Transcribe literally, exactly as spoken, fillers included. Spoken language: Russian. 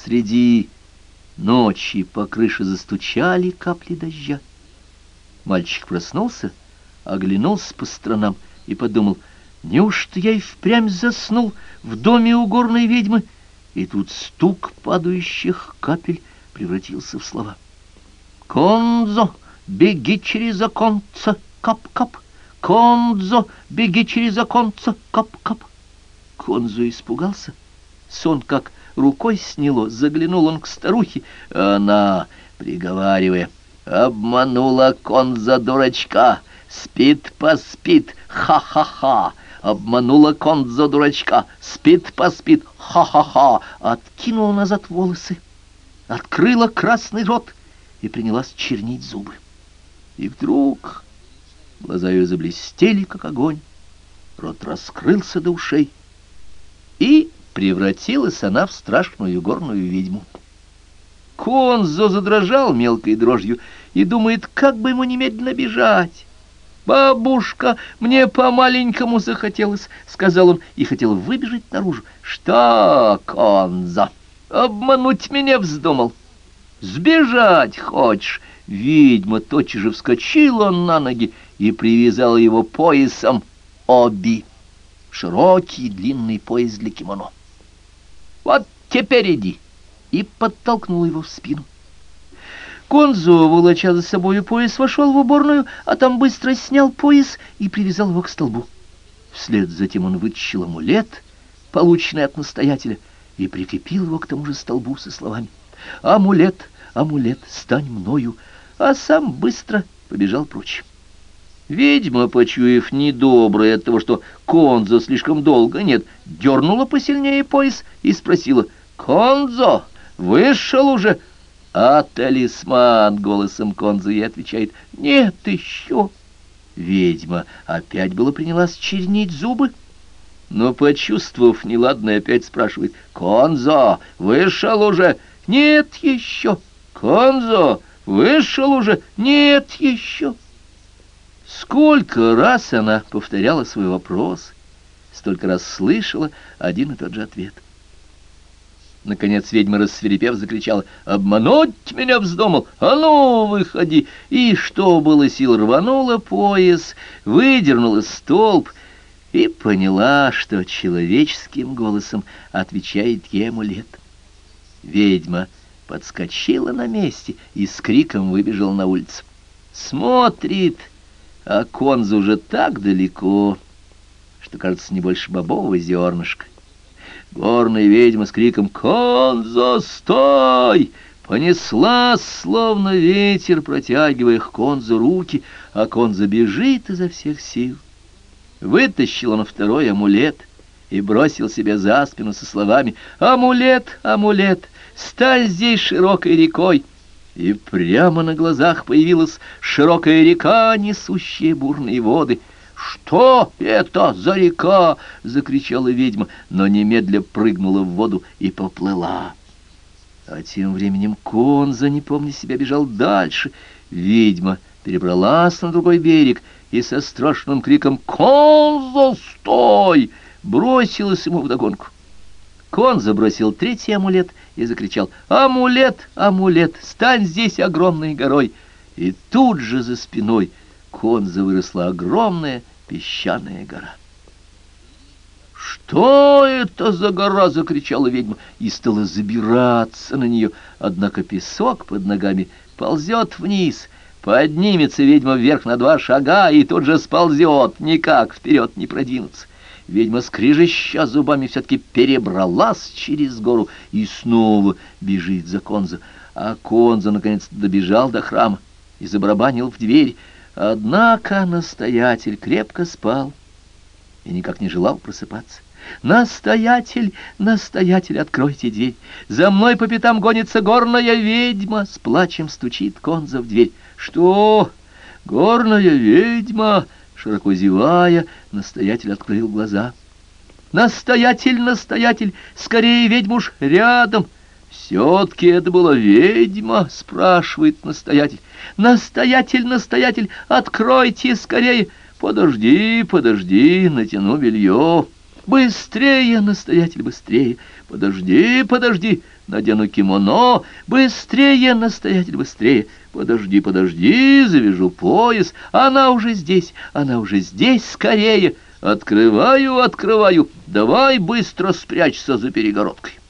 Среди ночи по крыше застучали капли дождя. Мальчик проснулся, оглянулся по сторонам и подумал: неужто я и впрямь заснул в доме у горной ведьмы? И тут стук падающих капель превратился в слова. «Конзо, беги через оконце, кап-кап! Конзо, беги через оконце, кап-кап!» Конзо испугался. Сон как рукой сняло. Заглянул он к старухе, а она, приговаривая: «Обманула Конзо дурачка, спит-поспит, ха-ха-ха! Обманула Конзо дурачка, спит-поспит, ха-ха-ха!» Откинула назад волосы, открыла красный рот и принялась чернить зубы. И вдруг глаза ее заблестели, как огонь, рот раскрылся до ушей, и превратилась она в страшную горную ведьму. Конзо задрожал мелкой дрожью и думает, как бы ему немедленно бежать. «Бабушка, мне по-маленькому захотелось», — сказал он и хотел выбежать наружу. «Что, Конзо, обмануть меня вздумал? Сбежать хочешь?» Ведьма тотчас же вскочила на ноги и привязала его поясом оби, широкий длинный пояс для кимоно. «Вот теперь иди!» И подтолкнул его в спину. Конзо, волоча за собою пояс, вошел в уборную, а там быстро снял пояс и привязал его к столбу. Вслед затем он вытащил амулет, полученный от настоятеля, и прикрепил его к тому же столбу со словами: «Амулет, амулет, стань мною», а сам быстро побежал прочь. Ведьма, почуяв недоброе от того, что Конзо слишком долго нет, дернула посильнее пояс и спросила: «Конзо, вышел уже?» А талисман голосом Конзо ей отвечает: «Нет еще». Ведьма опять было принялась чернить зубы, но, почувствовав неладное, опять спрашивает: «Конзо, вышел уже?» «Нет еще». «Конзо, вышел уже?» «Нет еще». Сколько раз она повторяла свой вопрос, столько раз слышала один и тот же ответ. Наконец ведьма, рассвирепев, закричала: «Обмануть меня вздумал? А ну, выходи!» И, что было сил, рванула пояс, выдернула столб и поняла, что человеческим голосом отвечает ей амулет. Ведьма подскочила на месте и с криком выбежала на улицу. Смотрит, а Конзо уже так далеко, что, кажется, не больше бобового зернышка. Горная ведьма с криком «Конзо, стой!» понеслась, словно ветер, протягивая к Конзо руки, а Конзо бежит изо всех сил. Вытащил он второй амулет и бросил себе за спину со словами: «Амулет, амулет, стань здесь широкой рекой!» И прямо на глазах появилась широкая река, несущая бурные воды. «Что это за река?» — закричала ведьма, но немедля прыгнула в воду и поплыла. А тем временем Конзо, не помня себя, бежал дальше. Ведьма перебралась на другой берег и со страшным криком «Конзо, стой!» бросилась ему вдогонку. Конзо бросил третий амулет и закричал: «Амулет, амулет, стань здесь огромной горой!» И тут же за спиной Конзо выросла огромная песчаная гора. «Что это за гора?» — закричала ведьма и стала забираться на нее. Однако песок под ногами ползет вниз. Поднимется ведьма вверх на два шага и тут же сползет, никак вперед не продвинуться. Ведьма, скрежеща зубами, все-таки перебралась через гору и снова бежит за Конзо. А Конзо наконец добежал до храма и забарабанил в дверь. Однако настоятель крепко спал и никак не желал просыпаться. «Настоятель, настоятель, откройте дверь! За мной по пятам гонится горная ведьма!» С плачем стучит Конзо в дверь. «Что? Горная ведьма?» Широко зевая, настоятель открыл глаза. «Настоятель, настоятель, скорее, ведьму ж рядом!» «Все-таки это была ведьма?» — спрашивает настоятель. «Настоятель, настоятель, откройте скорее!» «Подожди, подожди, натяну белье!» «Быстрее, настоятель, быстрее!» «Подожди, подожди, надену кимоно. Быстрее, настоятель, быстрее. Подожди, подожди, завяжу пояс. Она уже здесь, она уже здесь, скорее. Открываю, открываю. Давай быстро спрячься за перегородкой.